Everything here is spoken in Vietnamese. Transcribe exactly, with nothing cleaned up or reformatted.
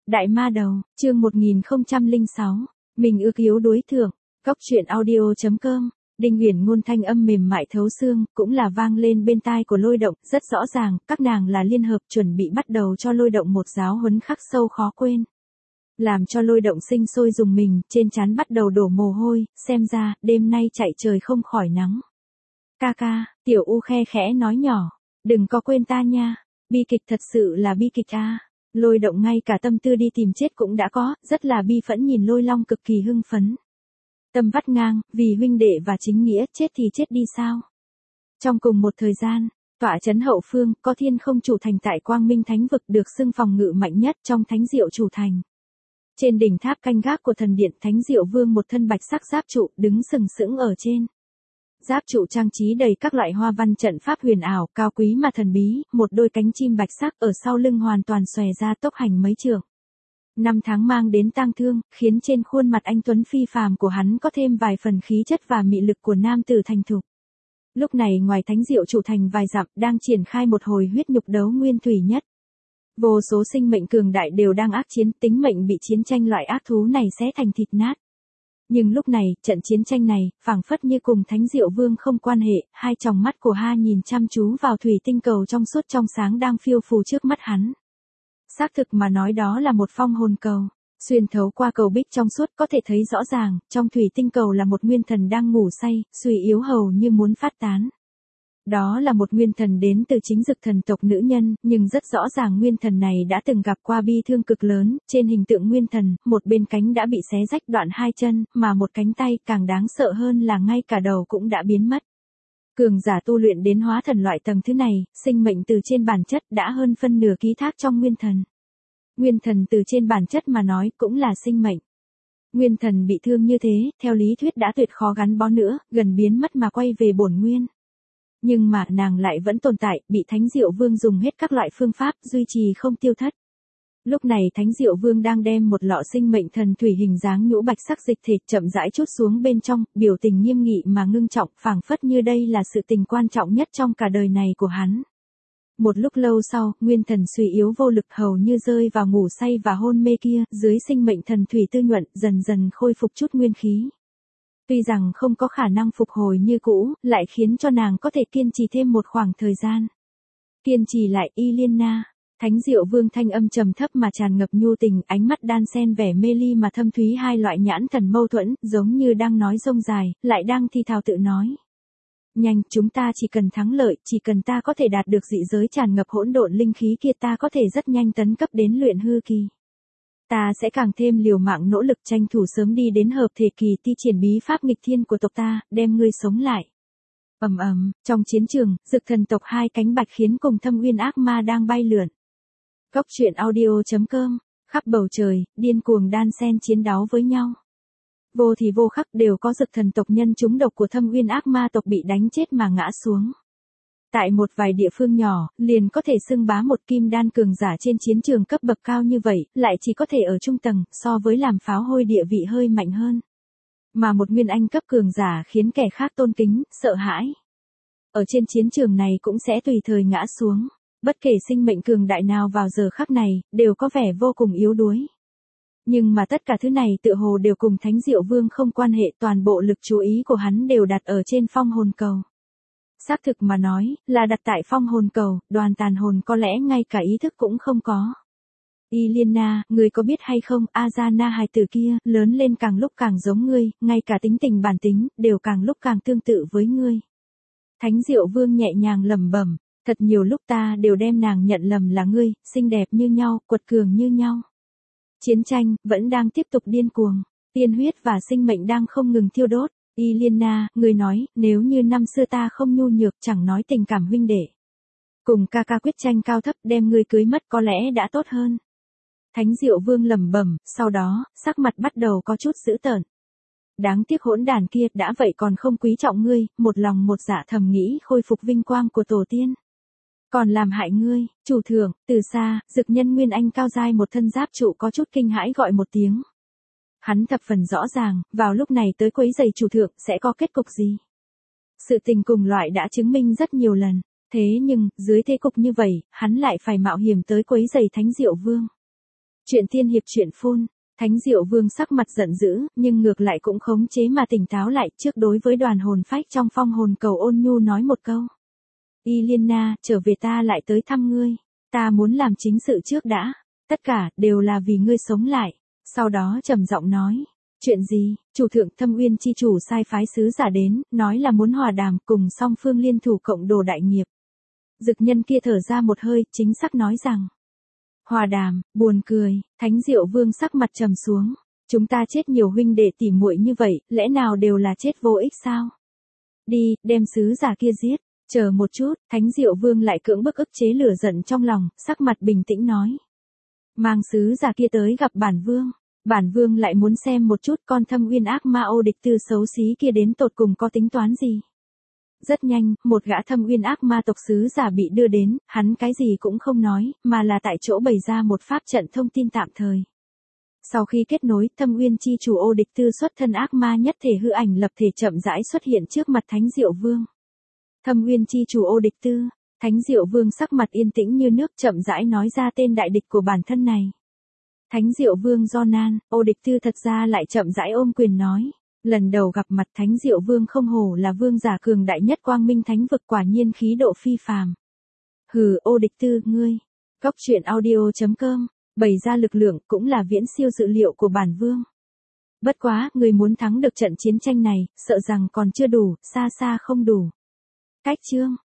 Đại ma đầu, chương một nghìn không trăm lẻ sáu, mình ước yếu đuối thượng, Cóc truyện audio chấm com. Đinh Uyển ngôn thanh âm mềm mại thấu xương, cũng là vang lên bên tai của Lôi Động, rất rõ ràng, các nàng là liên hợp chuẩn bị bắt đầu cho Lôi Động một giáo huấn khắc sâu khó quên. Làm cho Lôi Động sinh sôi dùng mình, trên trán bắt đầu đổ mồ hôi, xem ra, đêm nay chạy trời không khỏi nắng. Ca ca, Tiểu U khe khẽ nói nhỏ, đừng có quên ta nha, bi kịch thật sự là bi kịch a. Lôi Động ngay cả tâm tư đi tìm chết cũng đã có, rất là bi phẫn nhìn Lôi Long cực kỳ hưng phấn. Tâm vắt ngang, vì huynh đệ và chính nghĩa, chết thì chết đi sao? Trong cùng một thời gian, tọa trấn hậu phương, có Thiên Không chủ thành tại Quang Minh Thánh vực được xưng phòng ngự mạnh nhất trong Thánh Diệu chủ thành. Trên đỉnh tháp canh gác của thần điện, Thánh Diệu Vương một thân bạch sắc giáp trụ, đứng sừng sững ở trên. Giáp trụ trang trí đầy các loại hoa văn trận pháp huyền ảo, cao quý mà thần bí, một đôi cánh chim bạch sắc ở sau lưng hoàn toàn xòe ra tốc hành mấy trượng. Năm tháng mang đến tang thương, khiến trên khuôn mặt anh tuấn phi phàm của hắn có thêm vài phần khí chất và mị lực của nam tử thành thục. Lúc này ngoài Thánh Diệu chủ thành vài dặm, đang triển khai một hồi huyết nhục đấu nguyên thủy nhất. Vô số sinh mệnh cường đại đều đang ác chiến, tính mệnh bị chiến tranh loại ác thú này xé thành thịt nát. Nhưng lúc này, trận chiến tranh này, phảng phất như cùng Thánh Diệu Vương không quan hệ, hai tròng mắt của Ha nhìn chăm chú vào thủy tinh cầu trong suốt trong sáng đang phiêu phù trước mắt hắn. Xác thực mà nói đó là một phong hồn cầu. Xuyên thấu qua cầu bích trong suốt có thể thấy rõ ràng, trong thủy tinh cầu là một nguyên thần đang ngủ say, suy yếu hầu như muốn phát tán. Đó là một nguyên thần đến từ chính dực thần tộc nữ nhân, nhưng rất rõ ràng nguyên thần này đã từng gặp qua bi thương cực lớn, trên hình tượng nguyên thần, một bên cánh đã bị xé rách đoạn hai chân, mà một cánh tay càng đáng sợ hơn là ngay cả đầu cũng đã biến mất. Cường giả tu luyện đến hóa thần loại tầng thứ này, sinh mệnh từ trên bản chất đã hơn phân nửa ký thác trong nguyên thần. Nguyên thần từ trên bản chất mà nói cũng là sinh mệnh. Nguyên thần bị thương như thế, theo lý thuyết đã tuyệt khó gắn bó nữa, gần biến mất mà quay về bổn nguyên. Nhưng mà nàng lại vẫn tồn tại, bị Thánh Diệu Vương dùng hết các loại phương pháp duy trì không tiêu thất. Lúc này Thánh Diệu Vương đang đem một lọ sinh mệnh thần thủy hình dáng nhũ bạch sắc dịch thể chậm rãi chút xuống bên trong, biểu tình nghiêm nghị mà ngưng trọng, phảng phất như đây là sự tình quan trọng nhất trong cả đời này của hắn. Một lúc lâu sau, nguyên thần suy yếu vô lực hầu như rơi vào ngủ say và hôn mê kia, dưới sinh mệnh thần thủy tư nhuận, dần dần khôi phục chút nguyên khí. Tuy rằng không có khả năng phục hồi như cũ, lại khiến cho nàng có thể kiên trì thêm một khoảng thời gian. Kiên trì lại, Iliana. Thánh Diệu Vương thanh âm trầm thấp mà tràn ngập nhu tình, ánh mắt đan xen vẻ mê ly mà thâm thúy, hai loại nhãn thần mâu thuẫn, giống như đang nói rông dài, lại đang thi thào tự nói. Nhanh, chúng ta chỉ cần thắng lợi, chỉ cần ta có thể đạt được dị giới tràn ngập hỗn độn linh khí kia, ta có thể rất nhanh tấn cấp đến luyện hư kỳ. Ta sẽ càng thêm liều mạng nỗ lực tranh thủ sớm đi đến hợp thể kỳ, thi triển bí pháp nghịch thiên của tộc ta, đem ngươi sống lại. Ầm ầm, trong chiến trường, dực thần tộc hai cánh bạch khiến cùng thâm uyên ác ma đang bay lượn. Cóc truyện audio chấm com, khắp bầu trời, điên cuồng đan xen chiến đấu với nhau. Vô thì vô khắc đều có dực thần tộc nhân trúng độc của thâm uyên ác ma tộc bị đánh chết mà ngã xuống. Tại một vài địa phương nhỏ, liền có thể xưng bá một kim đan cường giả trên chiến trường cấp bậc cao như vậy, lại chỉ có thể ở trung tầng, so với làm pháo hôi địa vị hơi mạnh hơn. Mà một nguyên anh cấp cường giả khiến kẻ khác tôn kính, sợ hãi. Ở trên chiến trường này cũng sẽ tùy thời ngã xuống. Bất kể sinh mệnh cường đại nào vào giờ khắc này, đều có vẻ vô cùng yếu đuối. Nhưng mà tất cả thứ này tựa hồ đều cùng Thánh Diệu Vương không quan hệ, toàn bộ lực chú ý của hắn đều đặt ở trên phong hồn cầu. Xác thực mà nói, là đặt tại phong hồn cầu, đoàn tàn hồn có lẽ ngay cả ý thức cũng không có. Iliana, người có biết hay không, Azana hài tử kia, lớn lên càng lúc càng giống ngươi, ngay cả tính tình bản tính, đều càng lúc càng tương tự với ngươi. Thánh Diệu Vương nhẹ nhàng lẩm bẩm, thật nhiều lúc ta đều đem nàng nhận lầm là ngươi, xinh đẹp như nhau, quật cường như nhau. Chiến tranh, vẫn đang tiếp tục điên cuồng, tiên huyết và sinh mệnh đang không ngừng thiêu đốt. Iliana, người nói, nếu như năm xưa ta không nhu nhược, chẳng nói tình cảm huynh đệ. Cùng ca ca quyết tranh cao thấp, đem ngươi cưới mất có lẽ đã tốt hơn. Thánh Diệu Vương lẩm bẩm, sau đó, sắc mặt bắt đầu có chút dữ tợn. Đáng tiếc hỗn đàn kia, đã vậy còn không quý trọng ngươi, một lòng một dạ thầm nghĩ khôi phục vinh quang của tổ tiên. Còn làm hại ngươi, chủ thượng, từ xa, dực nhân nguyên anh cao dai một thân giáp trụ có chút kinh hãi gọi một tiếng. Hắn thập phần rõ ràng, vào lúc này tới quấy giày chủ thượng sẽ có kết cục gì. Sự tình cùng loại đã chứng minh rất nhiều lần, thế nhưng, dưới thế cục như vậy, hắn lại phải mạo hiểm tới quấy giày Thánh Diệu Vương. Chuyện tiên hiệp truyện phun. Thánh Diệu Vương sắc mặt giận dữ, nhưng ngược lại cũng khống chế mà tỉnh táo lại, trước đối với đoàn hồn phách trong phong hồn cầu ôn nhu nói một câu. Yelena, trở về ta lại tới thăm ngươi. Ta muốn làm chính sự trước đã. Tất cả, đều là vì ngươi sống lại. Sau đó trầm giọng nói. Chuyện gì? Chủ thượng Thâm Uyên chi chủ sai phái sứ giả đến, nói là muốn hòa đàm cùng song phương liên thủ cộng đồ đại nghiệp. Dực nhân kia thở ra một hơi, chính xác nói rằng. Hòa đàm, buồn cười, Thánh Diệu Vương sắc mặt trầm xuống. Chúng ta chết nhiều huynh đệ tỉ muội như vậy, lẽ nào đều là chết vô ích sao? Đi, đem sứ giả kia giết. Chờ một chút, Thánh Diệu Vương lại cưỡng bức ức chế lửa giận trong lòng, sắc mặt bình tĩnh nói. Mang sứ giả kia tới gặp bản vương. Bản vương lại muốn xem một chút con Thâm Uyên ác ma ô địch tư xấu xí kia đến tột cùng có tính toán gì. Rất nhanh, một gã Thâm Uyên ác ma tộc sứ giả bị đưa đến, hắn cái gì cũng không nói, mà là tại chỗ bày ra một pháp trận thông tin tạm thời. Sau khi kết nối, Thâm Uyên chi chủ ô địch tư xuất thân ác ma nhất thể hư ảnh lập thể chậm rãi xuất hiện trước mặt Thánh Diệu Vương. Thâm Uyên chi chủ ô địch tư, Thánh Diệu Vương sắc mặt yên tĩnh như nước chậm rãi nói ra tên đại địch của bản thân này. Thánh Diệu Vương Jonan, ô địch tư thật ra lại chậm rãi ôm quyền nói. Lần đầu gặp mặt Thánh Diệu Vương không hổ là vương giả cường đại nhất quang minh thánh vực, quả nhiên khí độ phi phàm. Hừ, ô địch tư, ngươi. Góc truyện audio chấm com, bày ra lực lượng cũng là viễn siêu dự liệu của bản vương. Bất quá, người muốn thắng được trận chiến tranh này, sợ rằng còn chưa đủ, xa xa không đủ. Cách chương.